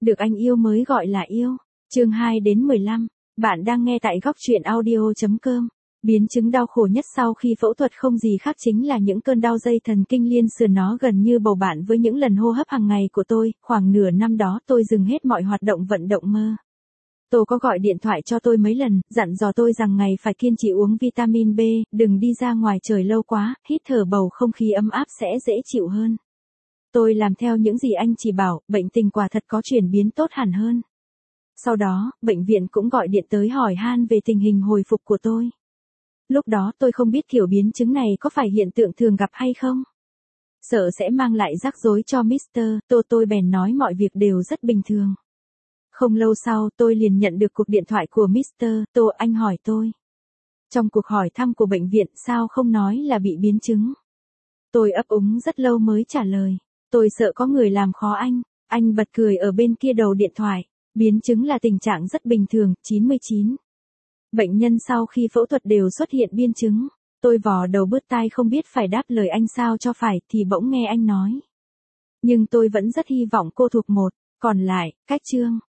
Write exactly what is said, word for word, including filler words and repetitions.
Được anh yêu mới gọi là yêu. Chương hai đến mười lăm. Bạn đang nghe tại góc truyện audio chấm com. Biến chứng đau khổ nhất sau khi phẫu thuật không gì khác chính là những cơn đau dây thần kinh liên sườn, nó gần như bầu bạn với những lần hô hấp hàng ngày của tôi. Khoảng nửa năm đó tôi dừng hết mọi hoạt động vận động mơ. Tô có gọi điện thoại cho tôi mấy lần, dặn dò tôi rằng ngày phải kiên trì uống vitamin B, đừng đi ra ngoài trời lâu quá, hít thở bầu không khí ấm áp sẽ dễ chịu hơn. Tôi làm theo những gì anh chỉ bảo, bệnh tình quả thật có chuyển biến tốt hẳn hơn. Sau đó, bệnh viện cũng gọi điện tới hỏi han về tình hình hồi phục của tôi. Lúc đó tôi không biết kiểu biến chứng này có phải hiện tượng thường gặp hay không. Sợ sẽ mang lại rắc rối cho mít tơ Tô, tôi bèn nói mọi việc đều rất bình thường. Không lâu sau tôi liền nhận được cuộc điện thoại của mít tơ Tô, anh hỏi tôi. Trong cuộc hỏi thăm của bệnh viện sao không nói là bị biến chứng. Tôi ấp úng rất lâu mới trả lời. Tôi sợ có người làm khó anh. Anh bật cười ở bên kia đầu điện thoại. Biến chứng là tình trạng rất bình thường, chín mươi chín. Bệnh nhân sau khi phẫu thuật đều xuất hiện biến chứng. Tôi vò đầu bứt tai không biết phải đáp lời anh sao cho phải thì bỗng nghe anh nói. Nhưng tôi vẫn rất hy vọng cô thuộc một, còn lại, cách chương.